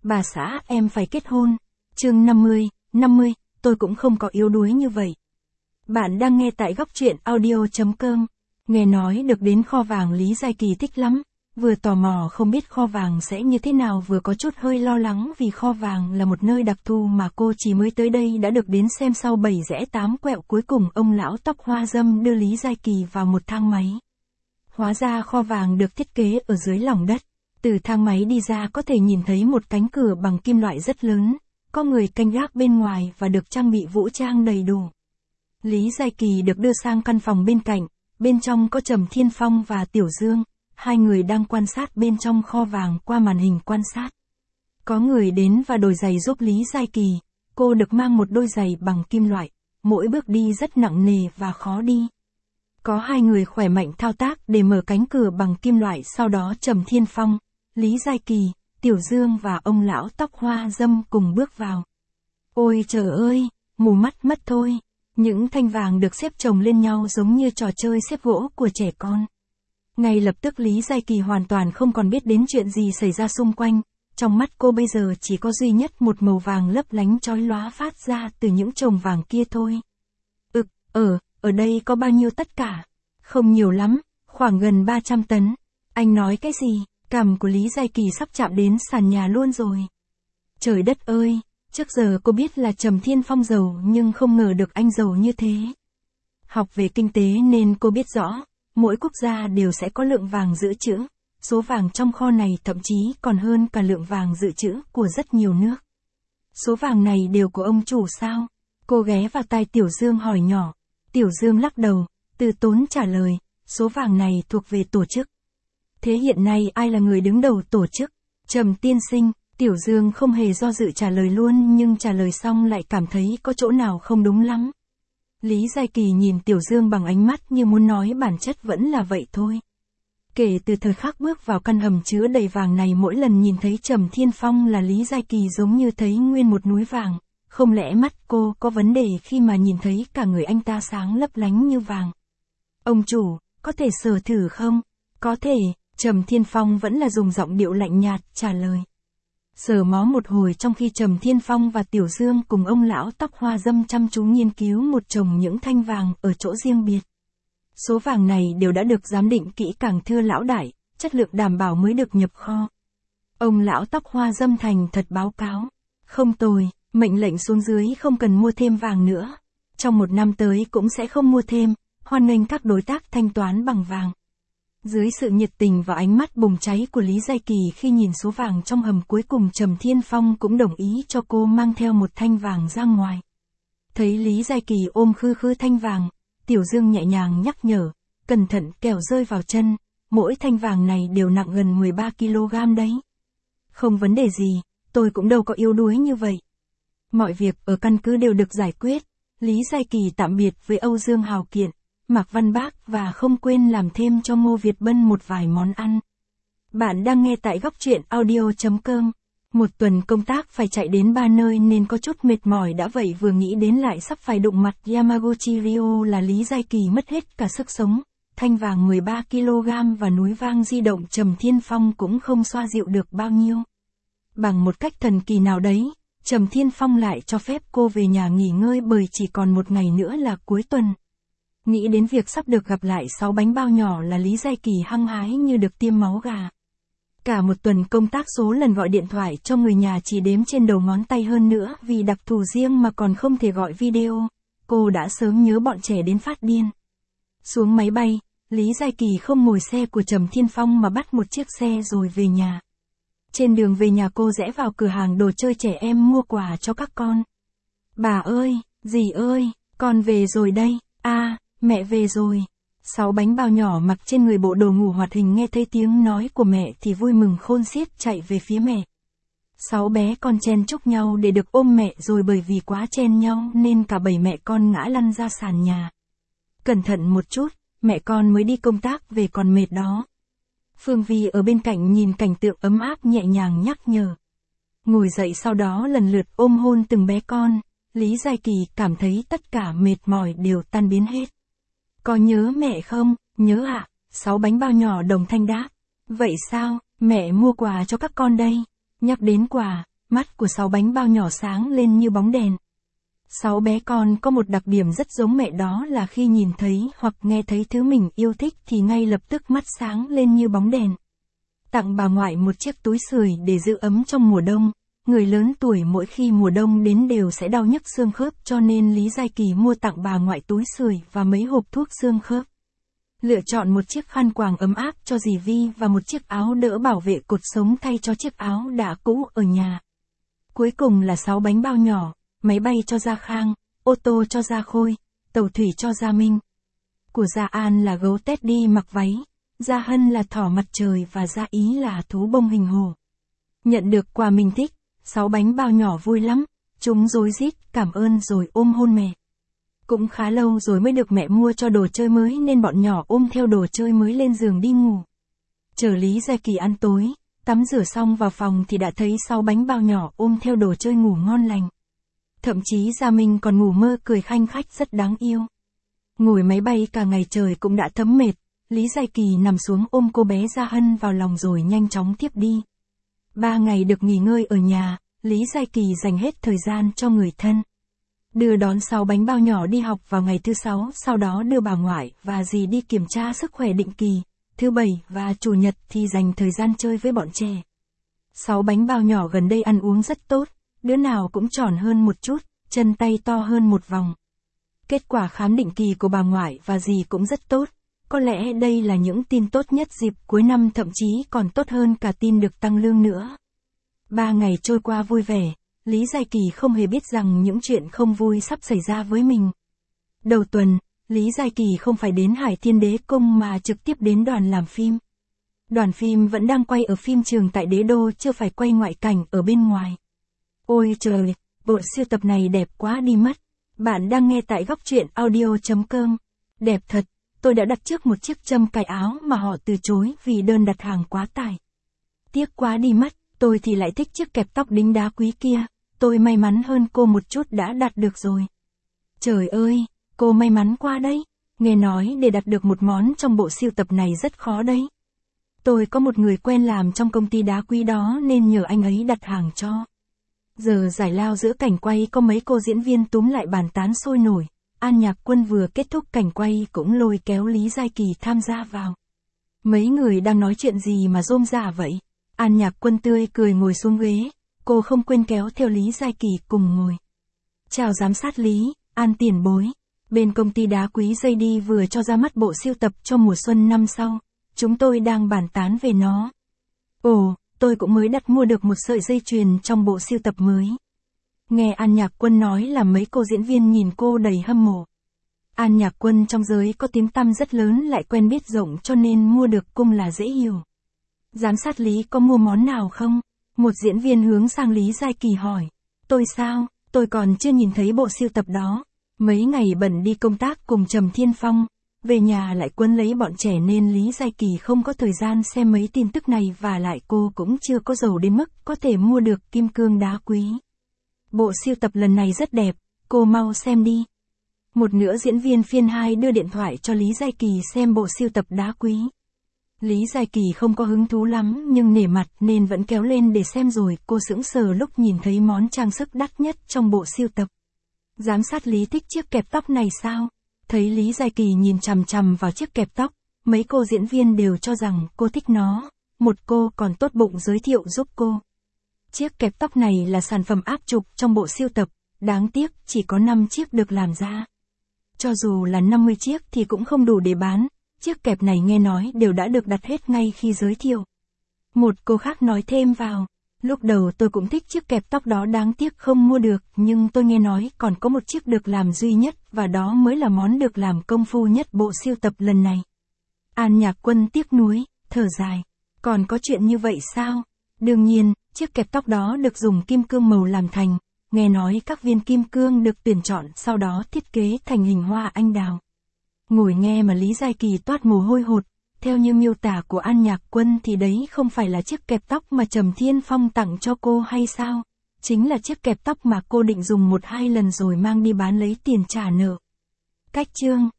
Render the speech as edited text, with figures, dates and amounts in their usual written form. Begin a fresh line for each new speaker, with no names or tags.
Bà xã em phải kết hôn. Chương 50, tôi cũng không có yếu đuối như vậy. Bạn đang nghe tại góc truyện audio.com. Nghe nói được đến kho vàng Lý Giai Kỳ thích lắm, vừa tò mò không biết kho vàng sẽ như thế nào vừa có chút hơi lo lắng vì kho vàng là một nơi đặc thù mà cô chỉ mới tới đây đã được đến xem sau 7 rẽ 8 quẹo cuối cùng ông lão tóc hoa râm đưa Lý Giai Kỳ vào một thang máy. Hóa ra kho vàng được thiết kế ở dưới lòng đất. Từ thang máy đi ra có thể nhìn thấy một cánh cửa bằng kim loại rất lớn, có người canh gác bên ngoài và được trang bị vũ trang đầy đủ. Lý Giai Kỳ được đưa sang căn phòng bên cạnh, bên trong có Trầm Thiên Phong và Tiểu Dương, hai người đang quan sát bên trong kho vàng qua màn hình quan sát. Có người đến và đổi giày giúp Lý Giai Kỳ, cô được mang một đôi giày bằng kim loại, mỗi bước đi rất nặng nề và khó đi. Có hai người khỏe mạnh thao tác để mở cánh cửa bằng kim loại, sau đó Trầm Thiên Phong, Lý Giai Kỳ, Tiểu Dương và ông lão tóc hoa râm cùng bước vào. Ôi trời ơi, mù mắt mất thôi. Những thanh vàng được xếp chồng lên nhau giống như trò chơi xếp gỗ của trẻ con. Ngay lập tức Lý Giai Kỳ hoàn toàn không còn biết đến chuyện gì xảy ra xung quanh, trong mắt cô bây giờ chỉ có duy nhất một màu vàng lấp lánh chói lóa phát ra từ những chồng vàng kia thôi. Ở đây có bao nhiêu tất cả? Không nhiều lắm, khoảng gần 300 tấn. Anh nói cái gì? Cằm của Lý Giai Kỳ sắp chạm đến sàn nhà luôn rồi. Trời đất ơi, trước giờ cô biết là Trầm Thiên Phong giàu nhưng không ngờ được anh giàu như thế. Học về kinh tế nên cô biết rõ, mỗi quốc gia đều sẽ có lượng vàng dự trữ, số vàng trong kho này thậm chí còn hơn cả lượng vàng dự trữ của rất nhiều nước. Số vàng này đều của ông chủ sao? Cô ghé vào tai Tiểu Dương hỏi nhỏ. Tiểu Dương lắc đầu, từ tốn trả lời, số vàng này thuộc về tổ chức. Thế hiện nay ai là người đứng đầu tổ chức? Trầm tiên sinh. Tiểu Dương không hề do dự trả lời luôn, nhưng trả lời xong lại cảm thấy có chỗ nào không đúng lắm. Lý Giai Kỳ nhìn Tiểu Dương bằng ánh mắt như muốn nói bản chất vẫn là vậy thôi. Kể từ thời khắc bước vào căn hầm chứa đầy vàng này, mỗi lần nhìn thấy Trầm Thiên Phong là Lý Giai Kỳ giống như thấy nguyên một núi vàng. Không lẽ mắt cô có vấn đề khi mà nhìn thấy cả người anh ta sáng lấp lánh như vàng? Ông chủ, có thể sờ thử không? Có thể, Trầm Thiên Phong vẫn là dùng giọng điệu lạnh nhạt trả lời. Sờ mó một hồi trong khi Trầm Thiên Phong và Tiểu Dương cùng ông lão tóc hoa râm chăm chú nghiên cứu một chồng những thanh vàng ở chỗ riêng biệt. Số vàng này đều đã được giám định kỹ càng thưa lão đại, chất lượng đảm bảo mới được nhập kho. Ông lão tóc hoa râm thành thật báo cáo. Không tồi, mệnh lệnh xuống dưới không cần mua thêm vàng nữa. Trong một năm tới cũng sẽ không mua thêm, hoan nghênh các đối tác thanh toán bằng vàng. Dưới sự nhiệt tình và ánh mắt bùng cháy của Lý Giai Kỳ khi nhìn số vàng trong hầm, cuối cùng Trầm Thiên Phong cũng đồng ý cho cô mang theo một thanh vàng ra ngoài. Thấy Lý Giai Kỳ ôm khư thanh vàng, Tiểu Dương nhẹ nhàng nhắc nhở, cẩn thận kẻo rơi vào chân, mỗi thanh vàng này đều nặng gần 13 kg đấy. Không vấn đề gì, tôi cũng đâu có yếu đuối như vậy. Mọi việc ở căn cứ đều được giải quyết. Lý Giai Kỳ tạm biệt với Âu Dương Hào Kiện, Mạc Văn Bác và không quên làm thêm cho Ngô Việt Bân một vài món ăn. Bạn đang nghe tại góc truyện audio.com. Một tuần công tác phải chạy đến 3 nơi nên có chút mệt mỏi, đã vậy vừa nghĩ đến lại sắp phải đụng mặt Yamaguchi Ryo là Lý Giai Kỳ mất hết cả sức sống. Thanh vàng 13 kg và núi vang di động Trầm Thiên Phong cũng không xoa dịu được bao nhiêu. Bằng một cách thần kỳ nào đấy, Trầm Thiên Phong lại cho phép cô về nhà nghỉ ngơi bởi chỉ còn một ngày nữa là cuối tuần. Nghĩ đến việc sắp được gặp lại 6 bánh bao nhỏ là Lý Giai Kỳ hăng hái như được tiêm máu gà. Cả một tuần công tác, số lần gọi điện thoại cho người nhà chỉ đếm trên đầu ngón tay, hơn nữa vì đặc thù riêng mà còn không thể gọi video. Cô đã sớm nhớ bọn trẻ đến phát điên. Xuống máy bay, Lý Giai Kỳ không ngồi xe của Trầm Thiên Phong mà bắt một chiếc xe rồi về nhà. Trên đường về nhà cô rẽ vào cửa hàng đồ chơi trẻ em mua quà cho các con. Bà ơi, dì ơi, con về rồi đây. Mẹ về rồi. 6 bánh bao nhỏ mặc trên người bộ đồ ngủ hoạt hình nghe thấy tiếng nói của mẹ thì vui mừng khôn xiết chạy về phía mẹ. 6 bé con chen chúc nhau để được ôm mẹ, rồi bởi vì quá chen nhau nên cả 7 mẹ con ngã lăn ra sàn nhà. Cẩn thận một chút, mẹ con mới đi công tác về còn mệt đó. Phương Vi ở bên cạnh nhìn cảnh tượng ấm áp nhẹ nhàng nhắc nhở. Ngồi dậy sau đó lần lượt ôm hôn từng bé con, Lý Giai Kỳ cảm thấy tất cả mệt mỏi đều tan biến hết. Có nhớ mẹ không? Nhớ ạ. 6 bánh bao nhỏ đồng thanh đáp. Vậy sao, mẹ mua quà cho các con đây. Nhắc đến quà, mắt của 6 bánh bao nhỏ sáng lên như bóng đèn. 6 bé con có một đặc điểm rất giống mẹ, đó là khi nhìn thấy hoặc nghe thấy thứ mình yêu thích thì ngay lập tức mắt sáng lên như bóng đèn. Tặng bà ngoại một chiếc túi sưởi để giữ ấm trong mùa đông. Người lớn tuổi mỗi khi mùa đông đến đều sẽ đau nhức xương khớp, cho nên Lý Giai Kỳ mua tặng bà ngoại túi sưởi và mấy hộp thuốc xương khớp. Lựa chọn một chiếc khăn quàng ấm áp cho dì Vi và một chiếc áo đỡ bảo vệ cột sống thay cho chiếc áo đã cũ ở nhà. Cuối cùng là 6 bánh bao nhỏ, máy bay cho Gia Khang, ô tô cho Gia Khôi, tàu thủy cho Gia Minh. Của Gia An là gấu Teddy mặc váy, Gia Hân là thỏ mặt trời và Gia Ý là thú bông hình hổ. Nhận được quà mình thích, 6 bánh bao nhỏ vui lắm, chúng rối rít cảm ơn rồi ôm hôn mẹ. Cũng khá lâu rồi mới được mẹ mua cho đồ chơi mới nên bọn nhỏ ôm theo đồ chơi mới lên giường đi ngủ. Chờ Lý Giai Kỳ ăn tối, tắm rửa xong vào phòng thì đã thấy 6 bánh bao nhỏ ôm theo đồ chơi ngủ ngon lành. Thậm chí Gia Minh còn ngủ mơ cười khanh khách rất đáng yêu. Ngồi máy bay cả ngày trời cũng đã thấm mệt, Lý Giai Kỳ nằm xuống ôm cô bé Gia Hân vào lòng rồi nhanh chóng tiếp đi. 3 ngày được nghỉ ngơi ở nhà, Lý Giai Kỳ dành hết thời gian cho người thân. Đưa đón 6 bánh bao nhỏ đi học vào ngày thứ 6, sau đó đưa bà ngoại và dì đi kiểm tra sức khỏe định kỳ. Thứ 7 và Chủ nhật thì dành thời gian chơi với bọn trẻ. 6 bánh bao nhỏ gần đây ăn uống rất tốt, đứa nào cũng tròn hơn một chút, chân tay to hơn một vòng. Kết quả khám định kỳ của bà ngoại và dì cũng rất tốt. Có lẽ đây là những tin tốt nhất dịp cuối năm, thậm chí còn tốt hơn cả tin được tăng lương nữa. 3 ngày trôi qua vui vẻ, Lý Giai Kỳ không hề biết rằng những chuyện không vui sắp xảy ra với mình. Đầu tuần, Lý Giai Kỳ không phải đến Hải Thiên Đế Cung mà trực tiếp đến đoàn làm phim. Đoàn phim vẫn đang quay ở phim trường tại Đế Đô, chưa phải quay ngoại cảnh ở bên ngoài. Ôi trời, bộ siêu tập này đẹp quá đi mất. Bạn đang nghe tại góc truyện audio.com. Đẹp thật, tôi đã đặt trước một chiếc châm cài áo mà họ từ chối vì đơn đặt hàng quá tải. Tiếc quá đi mất, tôi thì lại thích chiếc kẹp tóc đính đá quý kia, tôi may mắn hơn cô một chút đã đặt được rồi. Trời ơi, cô may mắn quá đấy, nghe nói để đặt được một món trong bộ siêu tập này rất khó đấy. Tôi có một người quen làm trong công ty đá quý đó nên nhờ anh ấy đặt hàng cho. Giờ giải lao giữa cảnh quay có mấy cô diễn viên túm lại bàn tán sôi nổi. An Nhạc Quân vừa kết thúc cảnh quay cũng lôi kéo Lý Giai Kỳ tham gia vào. Mấy người đang nói chuyện gì mà rôm rả vậy? An Nhạc Quân tươi cười ngồi xuống ghế, cô không quên kéo theo Lý Giai Kỳ cùng ngồi. Chào giám sát Lý, An tiền bối. Bên công ty đá quý JD vừa cho ra mắt bộ siêu tập cho mùa xuân năm sau. Chúng tôi đang bàn tán về nó. Ồ, tôi cũng mới đặt mua được một sợi dây chuyền trong bộ siêu tập mới. Nghe An Nhạc Quân nói là mấy cô diễn viên nhìn cô đầy hâm mộ. An Nhạc Quân trong giới có tiếng tăm rất lớn, lại quen biết rộng cho nên mua được cung là dễ hiểu. Giám sát Lý có mua món nào không? Một diễn viên hướng sang Lý Giai Kỳ hỏi. Tôi sao? Tôi còn chưa nhìn thấy bộ siêu tập đó. Mấy ngày bận đi công tác cùng Trầm Thiên Phong, về nhà lại quấn lấy bọn trẻ nên Lý Giai Kỳ không có thời gian xem mấy tin tức này, và lại cô cũng chưa có giàu đến mức có thể mua được kim cương đá quý. Bộ siêu tập lần này rất đẹp, cô mau xem đi. Một nữa diễn viên phiên 2 đưa điện thoại cho Lý Giai Kỳ xem bộ siêu tập đá quý. Lý Giai Kỳ không có hứng thú lắm nhưng nể mặt nên vẫn kéo lên để xem, rồi cô sững sờ lúc nhìn thấy món trang sức đắt nhất trong bộ siêu tập. Giám sát Lý thích chiếc kẹp tóc này sao? Thấy Lý Giai Kỳ nhìn chằm chằm vào chiếc kẹp tóc, mấy cô diễn viên đều cho rằng cô thích nó, một cô còn tốt bụng giới thiệu giúp cô. Chiếc kẹp tóc này là sản phẩm áp trục trong bộ siêu tập, đáng tiếc chỉ có 5 chiếc được làm ra. Cho dù là 50 chiếc thì cũng không đủ để bán, chiếc kẹp này nghe nói đều đã được đặt hết ngay khi giới thiệu. Một cô khác nói thêm vào, lúc đầu tôi cũng thích chiếc kẹp tóc đó, đáng tiếc không mua được, nhưng tôi nghe nói còn có một chiếc được làm duy nhất, và đó mới là món được làm công phu nhất bộ siêu tập lần này. An Nhạc Quân tiếc nuối, thở dài, còn có chuyện như vậy sao? Đương nhiên, chiếc kẹp tóc đó được dùng kim cương màu làm thành, nghe nói các viên kim cương được tuyển chọn sau đó thiết kế thành hình hoa anh đào. Ngồi nghe mà Lý Giai Kỳ toát mồ hôi hột, theo như miêu tả của An Nhạc Quân thì đấy không phải là chiếc kẹp tóc mà Trầm Thiên Phong tặng cho cô hay sao? Chính là chiếc kẹp tóc mà cô định dùng 1-2 lần rồi mang đi bán lấy tiền trả nợ. Cách chương